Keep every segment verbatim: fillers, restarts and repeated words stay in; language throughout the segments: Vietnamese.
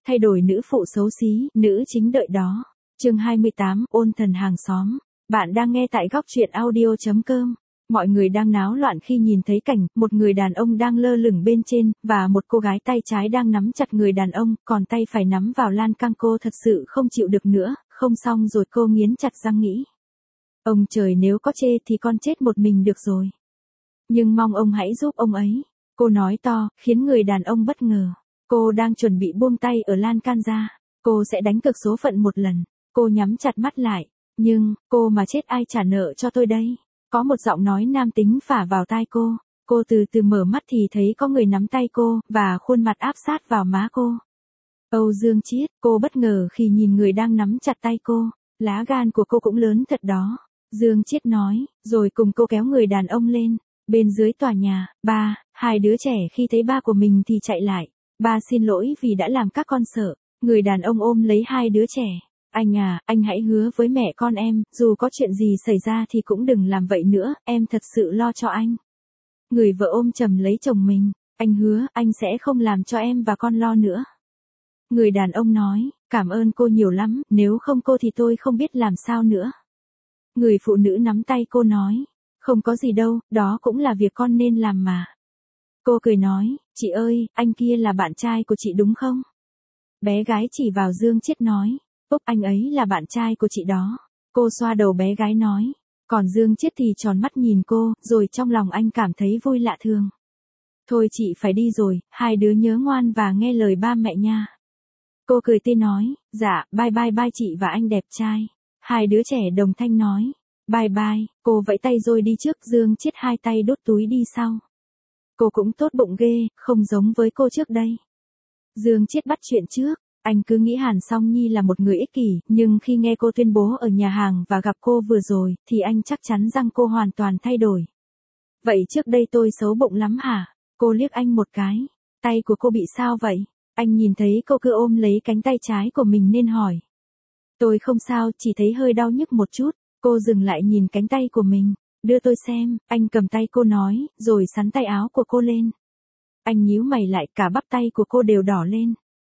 thay đổi nữ phụ xấu xí, nữ chính đợi đó. Chương hai mươi tám, ôn thần hàng xóm. Bạn đang nghe tại góc truyện audio chấm com. Mọi người đang náo loạn khi nhìn thấy cảnh, một người đàn ông đang lơ lửng bên trên, và một cô gái tay trái đang nắm chặt người đàn ông, còn tay phải nắm vào lan can. Cô thật sự không chịu được nữa, không xong rồi cô nghiến chặt răng nghĩ. Ông trời, nếu có chê thì con chết một mình được rồi. Nhưng mong ông hãy giúp ông ấy. Cô nói to, khiến người đàn ông bất ngờ. Cô đang chuẩn bị buông tay ở lan can ra. Cô sẽ đánh cược số phận một lần. Cô nhắm chặt mắt lại. Nhưng, cô mà chết ai trả nợ cho tôi đây? Có một giọng nói nam tính phả vào tai cô. Cô từ từ mở mắt thì thấy có người nắm tay cô, và khuôn mặt áp sát vào má cô. Âu Dương Chiết, cô bất ngờ khi nhìn người đang nắm chặt tay cô. Lá gan của cô cũng lớn thật đó. Dương Chiết nói, rồi cùng cô kéo người đàn ông lên. Bên dưới tòa nhà, ba, hai đứa trẻ khi thấy ba của mình thì chạy lại. Ba xin lỗi vì đã làm các con sợ. Người đàn ông ôm lấy hai đứa trẻ. Anh à, anh hãy hứa với mẹ con em, dù có chuyện gì xảy ra thì cũng đừng làm vậy nữa, em thật sự lo cho anh. Người vợ ôm chầm lấy chồng mình. Anh hứa, anh sẽ không làm cho em và con lo nữa. Người đàn ông nói, cảm ơn cô nhiều lắm, nếu không cô thì tôi không biết làm sao nữa. Người phụ nữ nắm tay cô nói, không có gì đâu, đó cũng là việc con nên làm mà. Cô cười nói, chị ơi, anh kia là bạn trai của chị đúng không? Bé gái chỉ vào Dương Chiết nói, Úc, anh ấy là bạn trai của chị đó. Cô xoa đầu bé gái nói, còn Dương Chiết thì tròn mắt nhìn cô, rồi trong lòng anh cảm thấy vui lạ thường. Thôi chị phải đi rồi, hai đứa nhớ ngoan và nghe lời ba mẹ nha. Cô cười tươi nói, dạ, bye bye bye chị và anh đẹp trai. Hai đứa trẻ đồng thanh nói, bye bye, cô vẫy tay rồi đi trước. Dương Chiết hai tay đút túi đi sau. Cô cũng tốt bụng ghê, không giống với cô trước đây. Dương Chiết bắt chuyện trước. Anh cứ nghĩ Hàn Song Nhi là một người ích kỷ, nhưng khi nghe cô tuyên bố ở nhà hàng và gặp cô vừa rồi, thì anh chắc chắn rằng cô hoàn toàn thay đổi. Vậy trước đây tôi xấu bụng lắm hả? Cô liếc anh một cái. Tay của cô bị sao vậy? Anh nhìn thấy cô cứ ôm lấy cánh tay trái của mình nên hỏi. Tôi không sao, chỉ thấy hơi đau nhức một chút. Cô dừng lại nhìn cánh tay của mình. Đưa tôi xem, anh cầm tay cô nói, rồi sắn tay áo của cô lên. Anh nhíu mày lại, cả bắp tay của cô đều đỏ lên.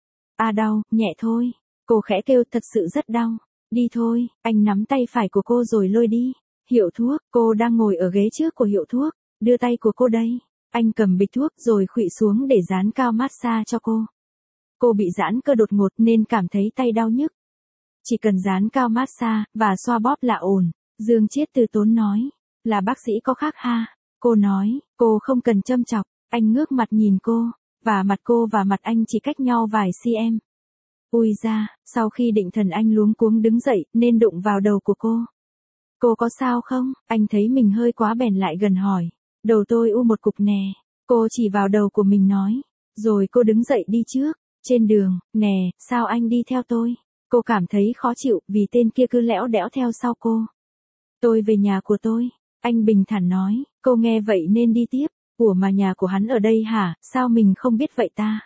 À đau, nhẹ thôi. Cô khẽ kêu, thật sự rất đau. Đi thôi, anh nắm tay phải của cô rồi lôi đi. Hiệu thuốc, cô đang ngồi ở ghế trước của hiệu thuốc. Đưa tay của cô đây. Anh cầm bịch thuốc rồi khuỵu xuống để dán cao massage cho cô. Cô bị giãn cơ đột ngột nên cảm thấy tay đau nhức. Chỉ cần dán cao massage và xoa bóp là ổn. Dương Chiết từ tốn nói. Là bác sĩ có khác ha? Cô nói, cô không cần châm chọc. Anh ngước mặt nhìn cô. Và mặt cô và mặt anh chỉ cách nhau vài cm. Ui da, sau khi định thần anh luống cuống đứng dậy, nên đụng vào đầu của cô. Cô có sao không? Anh thấy mình hơi quá bèn lại gần hỏi. Đầu tôi u một cục nè. Cô chỉ vào đầu của mình nói. Rồi cô đứng dậy đi trước. Trên đường, nè, sao anh đi theo tôi? Cô cảm thấy khó chịu vì tên kia cứ lẽo đẽo theo sau cô. Tôi về nhà của tôi. Anh bình thản nói. Cô nghe vậy nên đi tiếp. Ủa mà nhà của hắn ở đây hả, sao mình không biết vậy ta?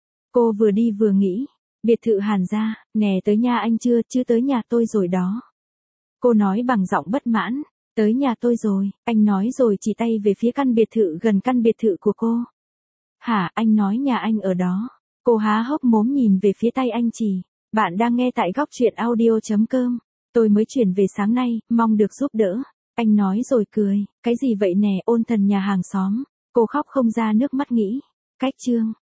Cô vừa đi vừa nghĩ, biệt thự Hàn gia, nè tới nhà anh chưa, chứ tới nhà tôi rồi đó. Cô nói bằng giọng bất mãn, tới nhà tôi rồi, anh nói rồi chỉ tay về phía căn biệt thự gần căn biệt thự của cô. Hả, anh nói nhà anh ở đó. Cô há hốc mồm nhìn về phía tay anh chỉ. Bạn đang nghe tại góc truyện audio chấm com. Tôi mới chuyển về sáng nay, mong được giúp đỡ. Anh nói rồi cười, cái gì vậy nè, ôn thần nhà hàng xóm. Cô khóc không ra nước mắt nghĩ. Cách chương.